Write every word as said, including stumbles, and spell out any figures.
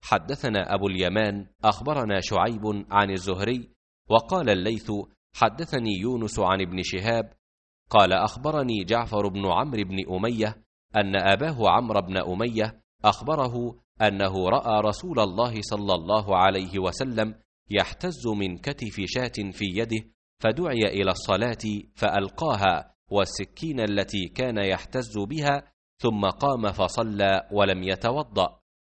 حدثنا أبو اليمان أخبرنا شعيب عن الزهري، وقال الليث حدثني يونس عن ابن شهاب قال أخبرني جعفر بن عمرو بن أمية أن أباه عمرو بن أمية أخبره أنه رأى رسول الله صلى الله عليه وسلم يحتز من كتف شاة في يده، فدعي إلى الصلاة فألقاها والسكين التي كان يحتز بها، ثم قام فصلى ولم يتوضأ.